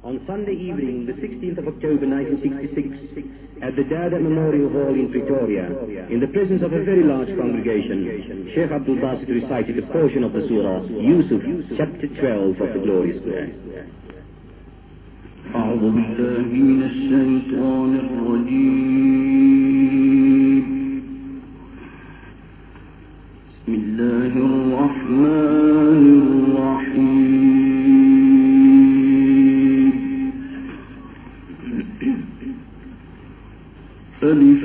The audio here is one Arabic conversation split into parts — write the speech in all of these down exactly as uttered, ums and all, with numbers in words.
On Sunday evening, the sixteenth of October nineteen sixty-six, at the Dada Memorial Hall in Pretoria, in the presence of a very large congregation, Sheikh Abdul Basit recited a portion of the surah, Yusuf, chapter twelve of the glorious Quran. أعوذ بالله من الشيطان الرجيم. بسم الله الرحمن الرحيم. ألف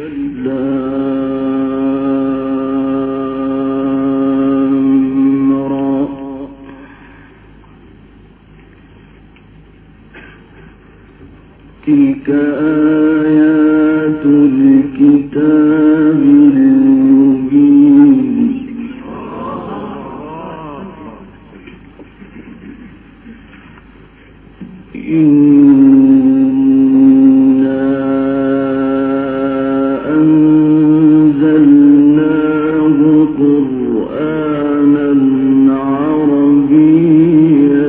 لام را. تلك آيات الكتاب المبين. إنا أنزلناه قرآنا عربيا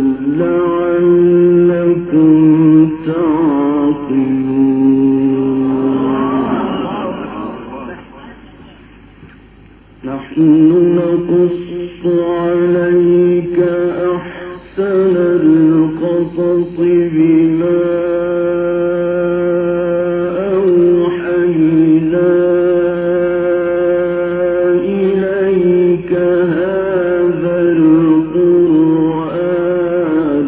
لعلكم نحن نقص عليك أحسن القصص بما أوحينا إليك هذا القرآن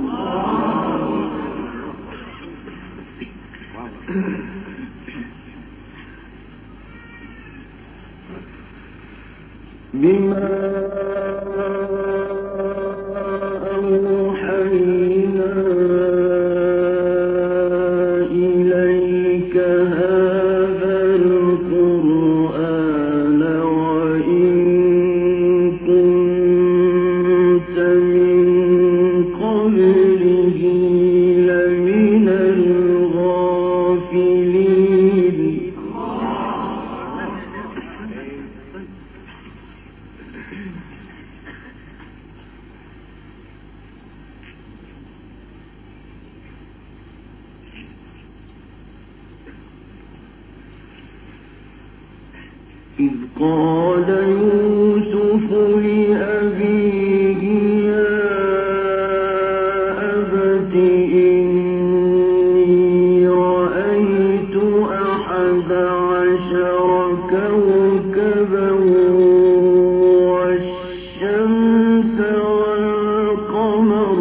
بما أوحينا إليك هذا القرآن وإن كنت من قبله لمن الغافلين. إذ قال يوسف لأبيه يا أبت إني رأيت أحد عشر كوكبا والشمس والقمر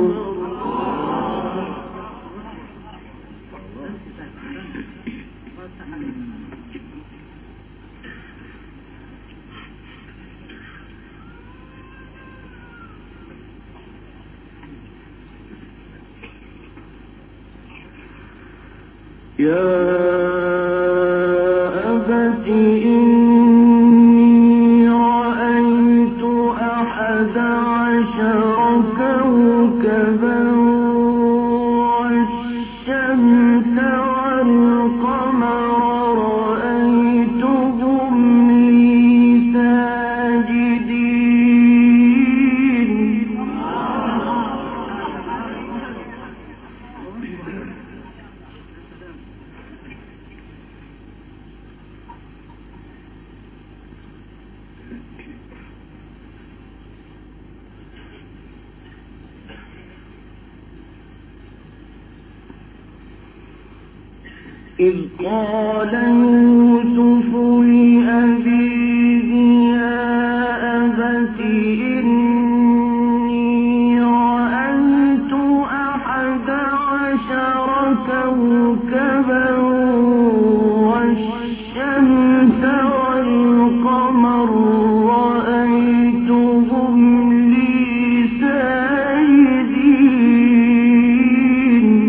يا أبت إني رأيت أحد عشر كوكبا والشمس والقمر رأيتهم لي ساجدين. إذ قال يوسف لأبيه يا أبت إني رأيت أحد عشر كوكبا والشمس والقمر رأيتهم لي ساجدين.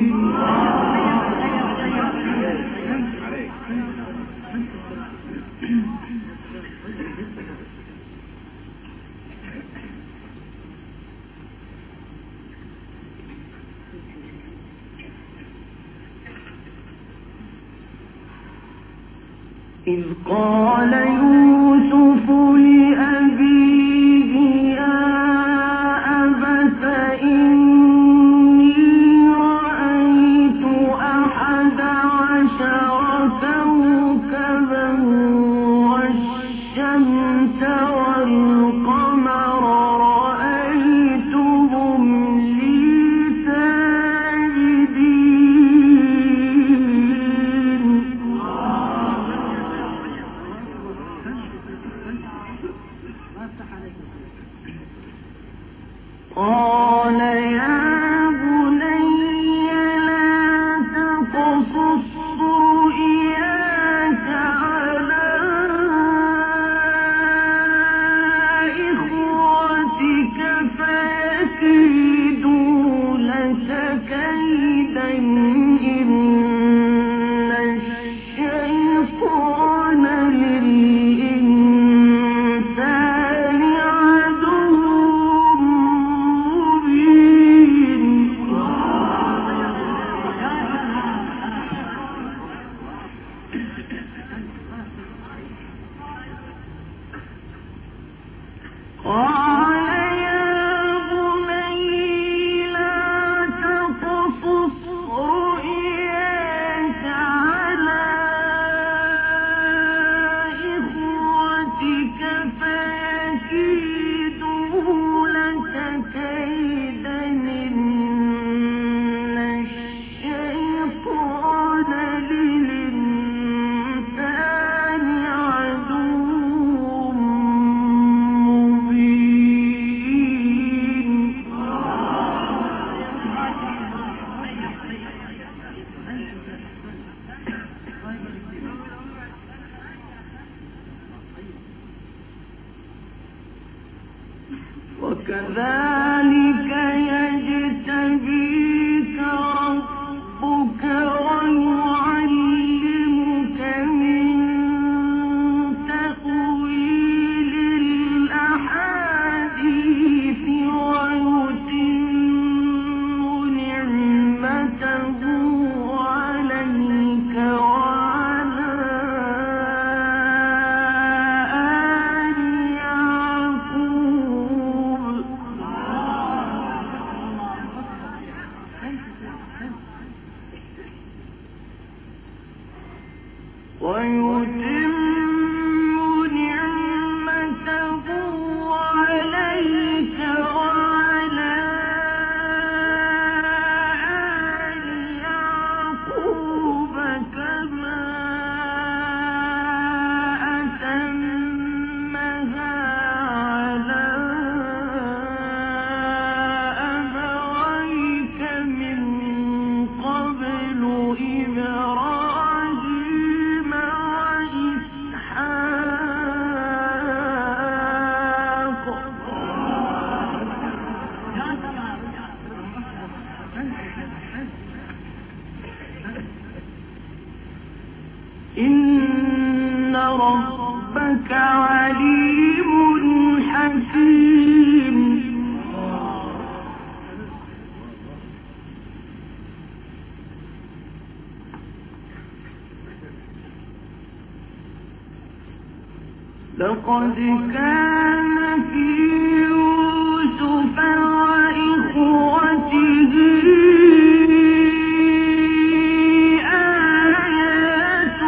إذ قال يوسف لأبيه يا أبت إني رأيت قال يا بني لا تقصص رؤياك على إخوتك فيكيدوا لك كيدا إن الشيطان للإنسان عدو مبين. قال يا بني لا تقصص رؤياك على إخوتك فيكيدوا لك كيدا إن الشيطان للإنسان عدو مبين. وكذلك يجتبيك ربك ويعلمك من تأويل الأحاديث ويتم نعمته عليك وعلى آل يعقوب ويتم نعمته عليك وعلى آل يعقوب كما أتمها على أبويك من قبل إبراهيم وإسحاق. إن ربك عليم حكيم. لقد كان في يوسف وإخوته آيات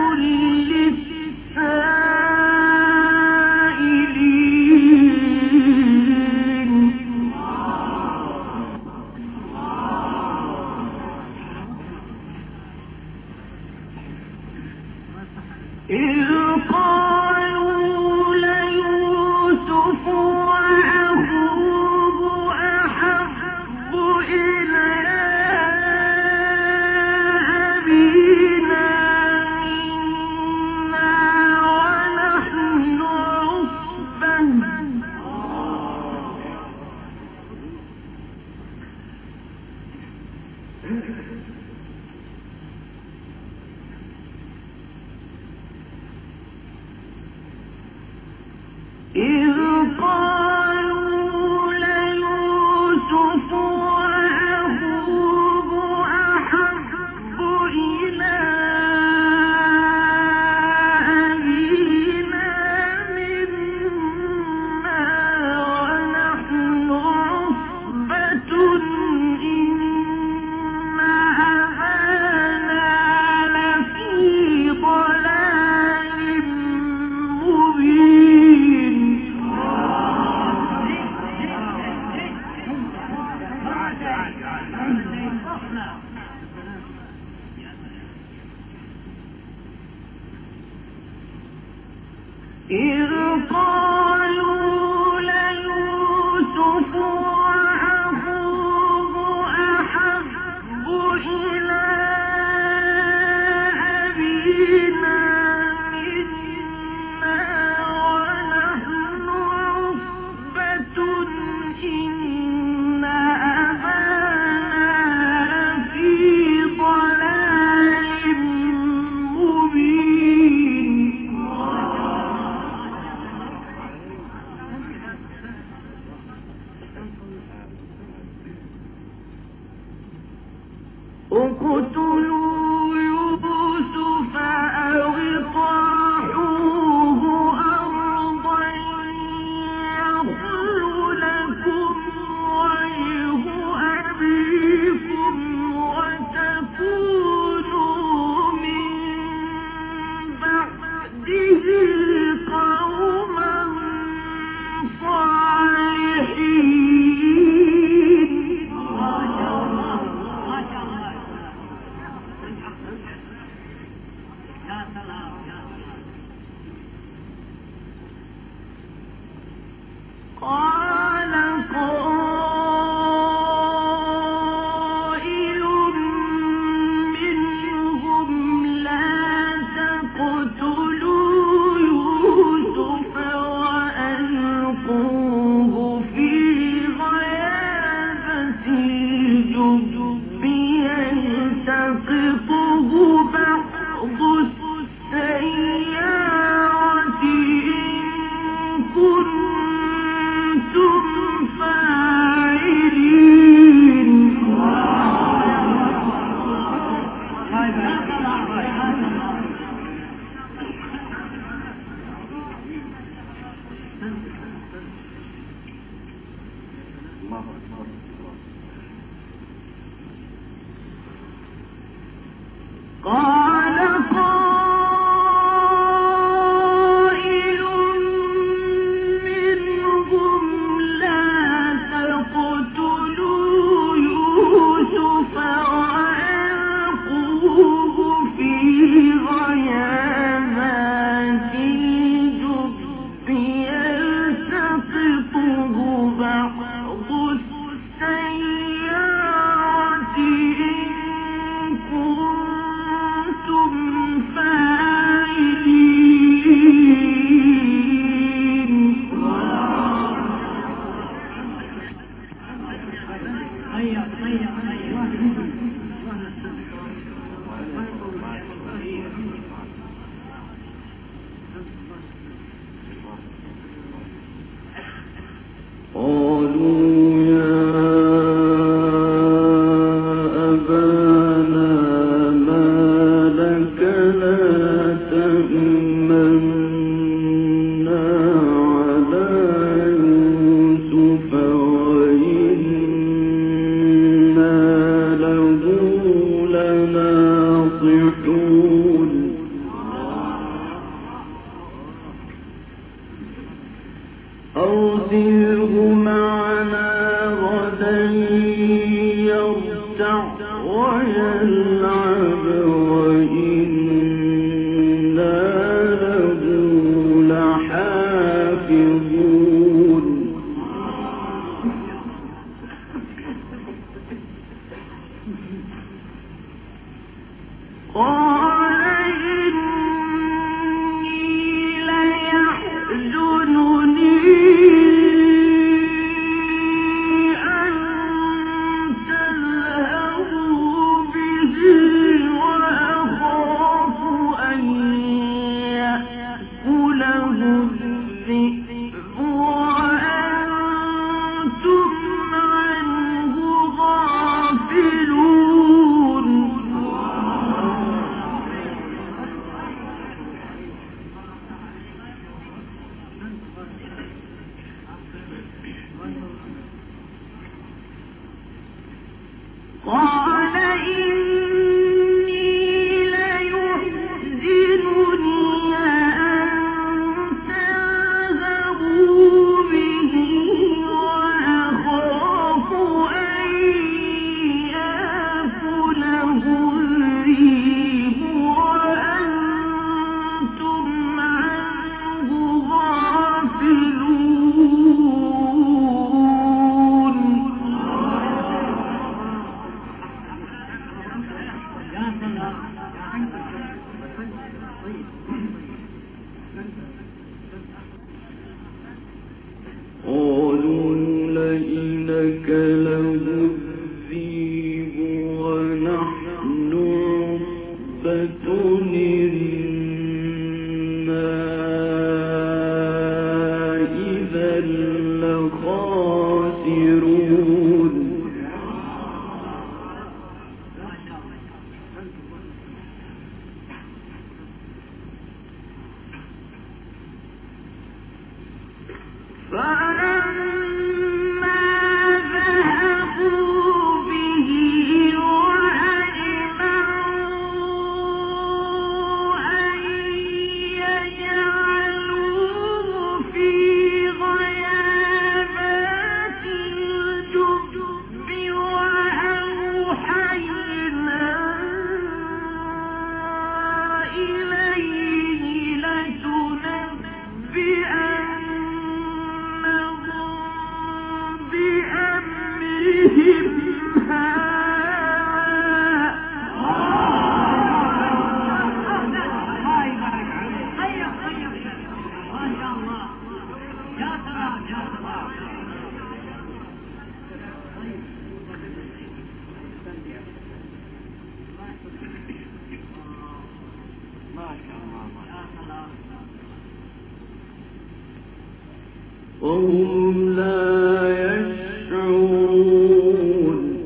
للسائلين. إذ قالوا ليوسف وأخوه أحب إلى أبينا منا ونحن عصبة. إذ قالوا ليوسف وأخوه أحب إلى أبينا منا ونحن عصبة إن أبانا لفي ضلال مبين. إذ قالوا ليوسف وأخوه اقتلوا يوسف أو اطرحوه أرضا يخل لكم وجه أبيكم وتكونوا من بعده قوما صالحين. قال قائل منهم لا تقتلوا يوسف وألقوه في غيابة الجب يلتقطه بعض السيارة إن كنتم فاعلين. قال قائل منهم لا تقتلوا يوسف وألقوه في غيابات الجب يلتقطه بعض السيارة إن كنتم فاعلين. قالوا يا أبانا ما لك لا تأمنا على يوسف وإنا له لناصحون. أرسله معنا غدا يرتع ويلعب وإنا له لحافظون. قال إني ليحزنني أن تذهبوا به وأخاف أن يأكله الذئب وأنتم عنه غافلون. قال إني ليحزنني أن تذهبوا به وأخاف أن يأكله الذئب وأنتم عنه غافلون. قالوا لئن أكله الذئب ونحن عصبة إنا إذا لخاسرون. وهم لا يشعرون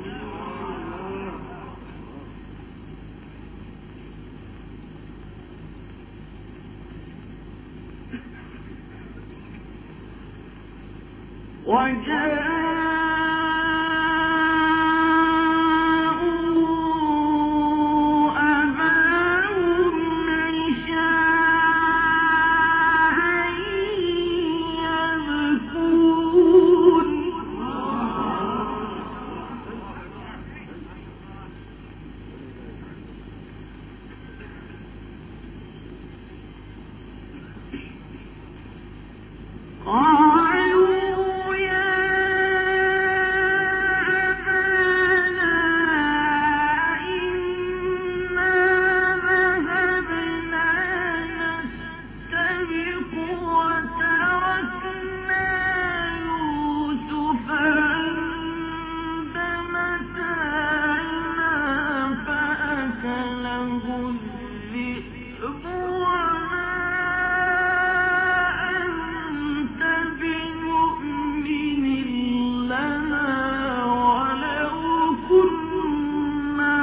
وجاءوا أباهم عشاء يبكون قالوا يا أبانا إنا ذهبنا نستبق وتركنا يوسف عند متاعنا فأكله الذئب وما أنت بمؤمن لنا ولو كنا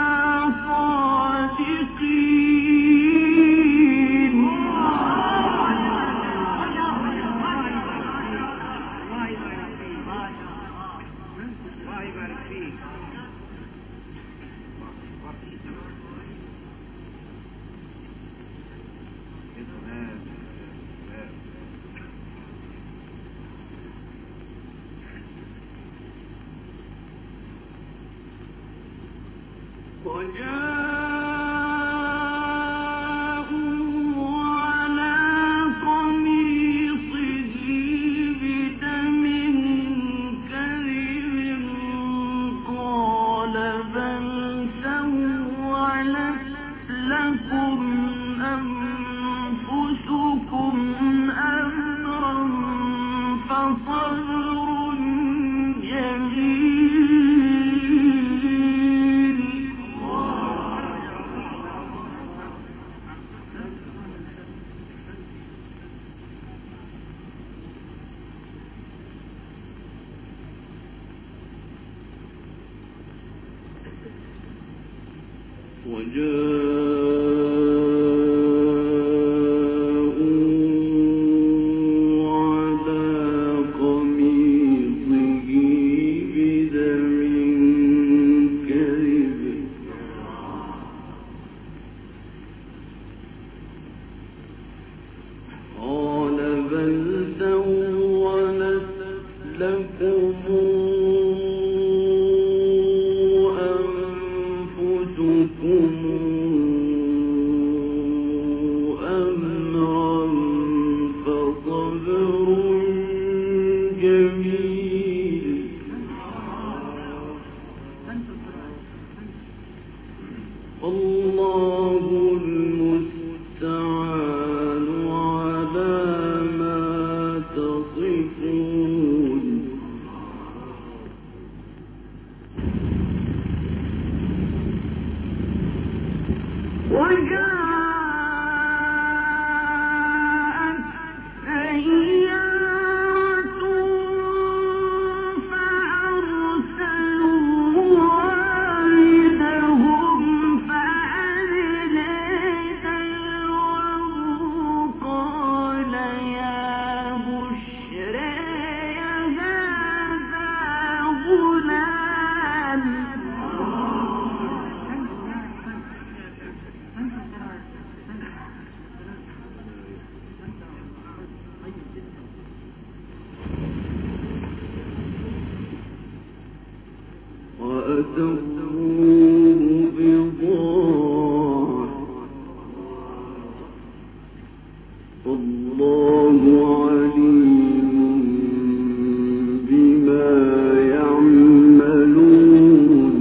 صادقين وجاءوا على قميصه بدم كذب قال بل سولت لكم أنفسكم أمرا فصبر جميل وجاءوا على قميصه بدم كذب قال بل سولت لكم أنفسكم أمرا فصبر جميل الله المستعان على ما تصفون وجاءت سيارة فأرسلوا واردهم فأدلى دلوه قال يا بشرى هذا غلام وأتوه بضاعة والله عليم بما يعملون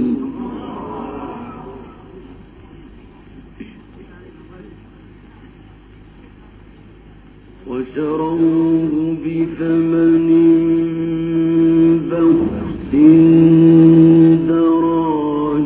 وشروه بثمن بخس دراهم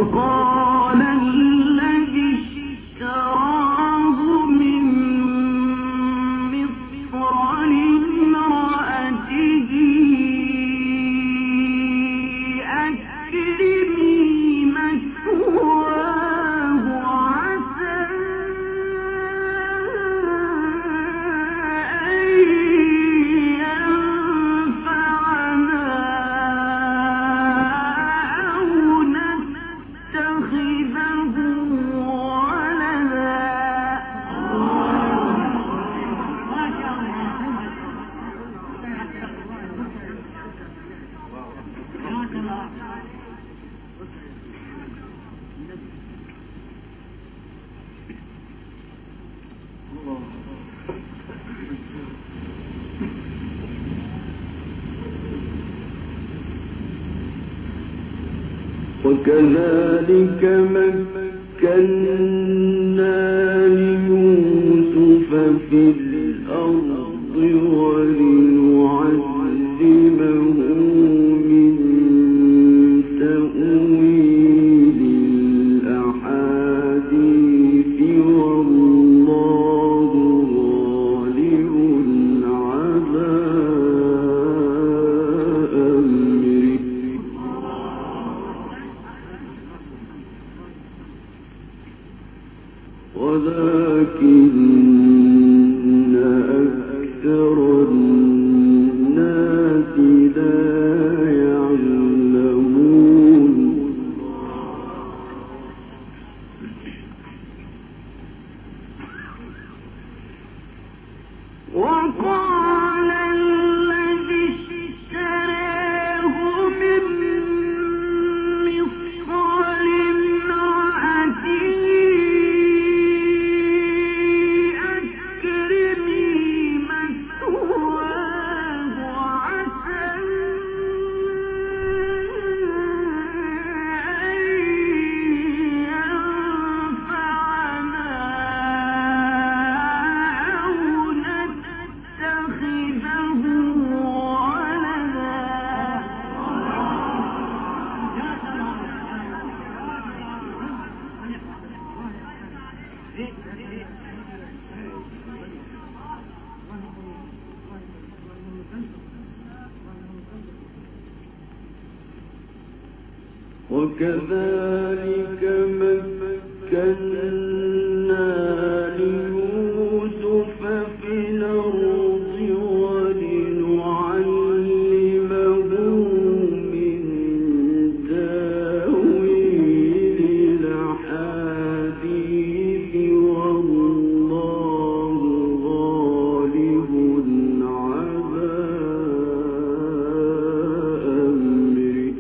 وقال الذي اشتراه من مصر لامرأته أكرمي مثواه عسى أن ينفعنا أو نتخذه ولدا. وكذلك مكنا ليوسف في الأرض ولنعلمه من تأويل الأحاديث والله غالب على أمره ولكن أكثر الناس لا يعلمون. وقال الذي اشتراه من مصر لامرأته أكرمي مثواه عسى أن ينفعنا أو نتخذه ولدا. وكذلك مكنا ليوسف في الأرض ولنعلمه من تأويل الأحاديث والله غالب على أمره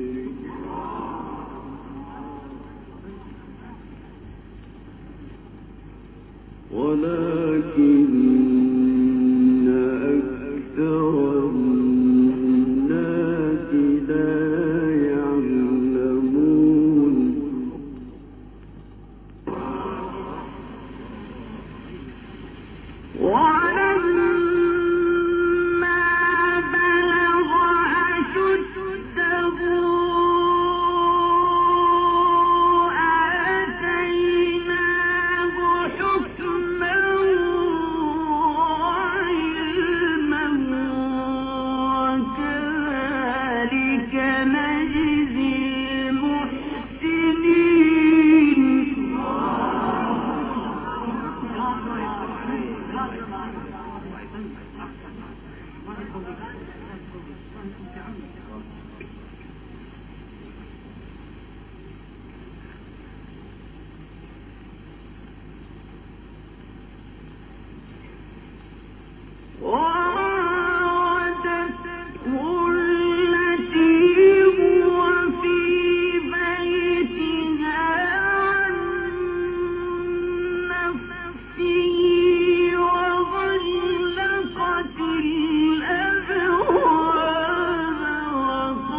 ولكن أكثر الناس لا يعلمون. ولما بلغ أشده آتيناه حكما وعلما وكذلك نجزي المحسنين. وراودته التي هو في بيتها عن نفسه وغلقت الأبواب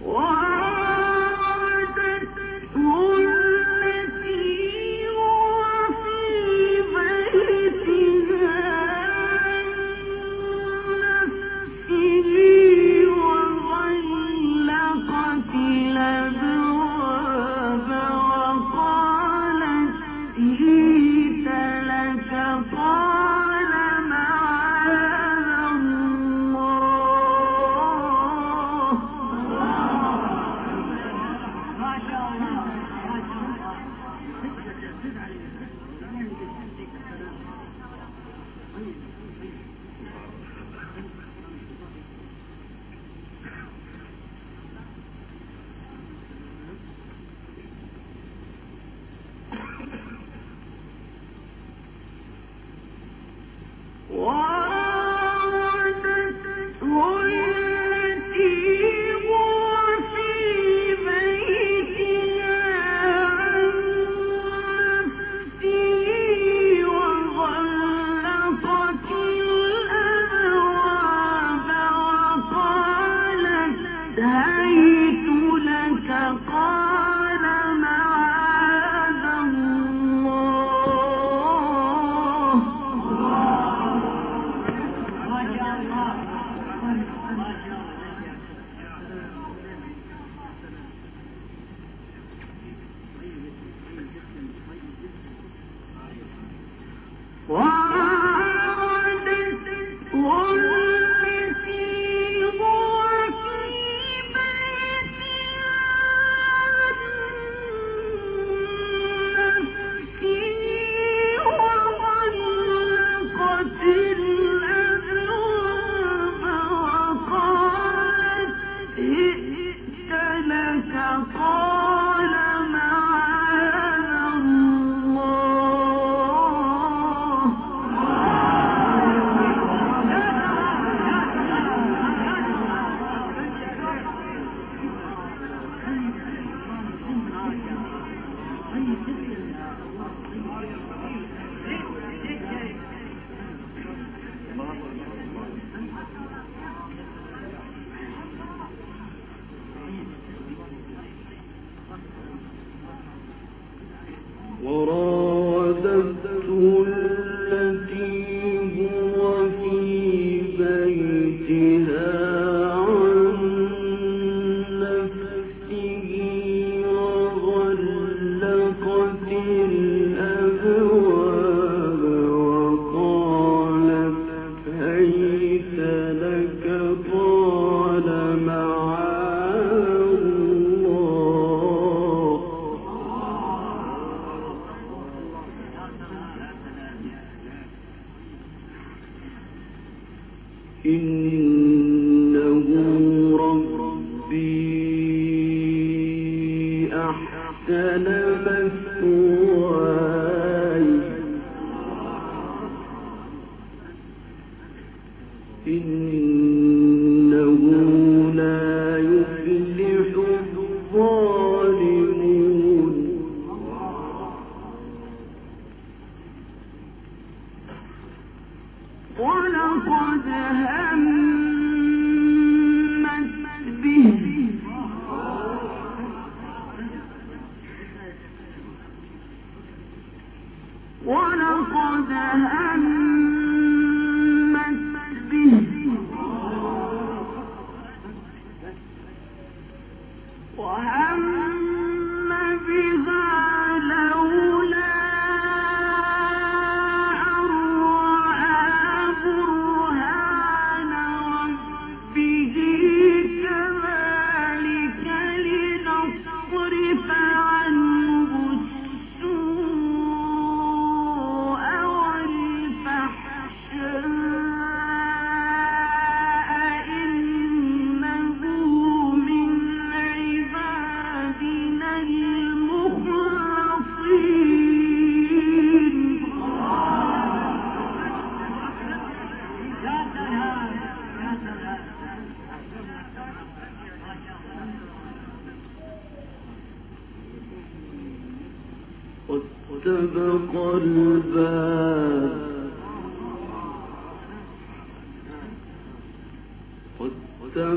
واتبق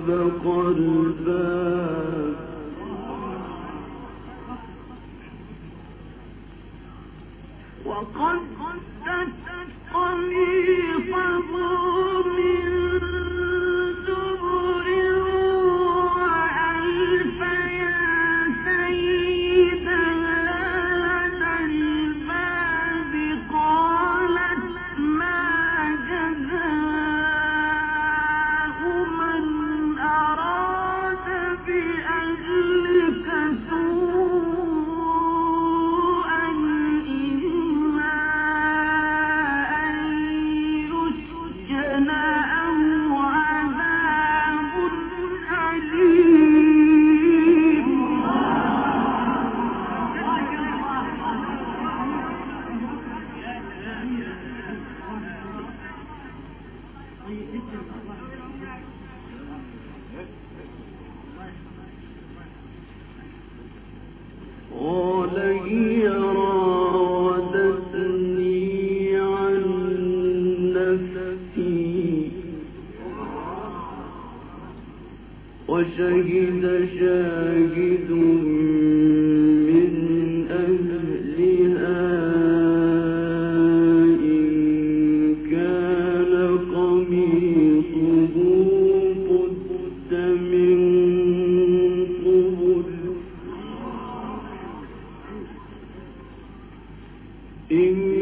واستبق الباب وقدت قميصه من دبر وألف يا سيدها لدى الباب قالت ما جزاء من أراد بأهلك سوءا إلا أن يسجن أو عذاب أليم. قال هي راودتني عن نفسي وشهد شاهد من أهلها إن كان قميصه قد من قبل إن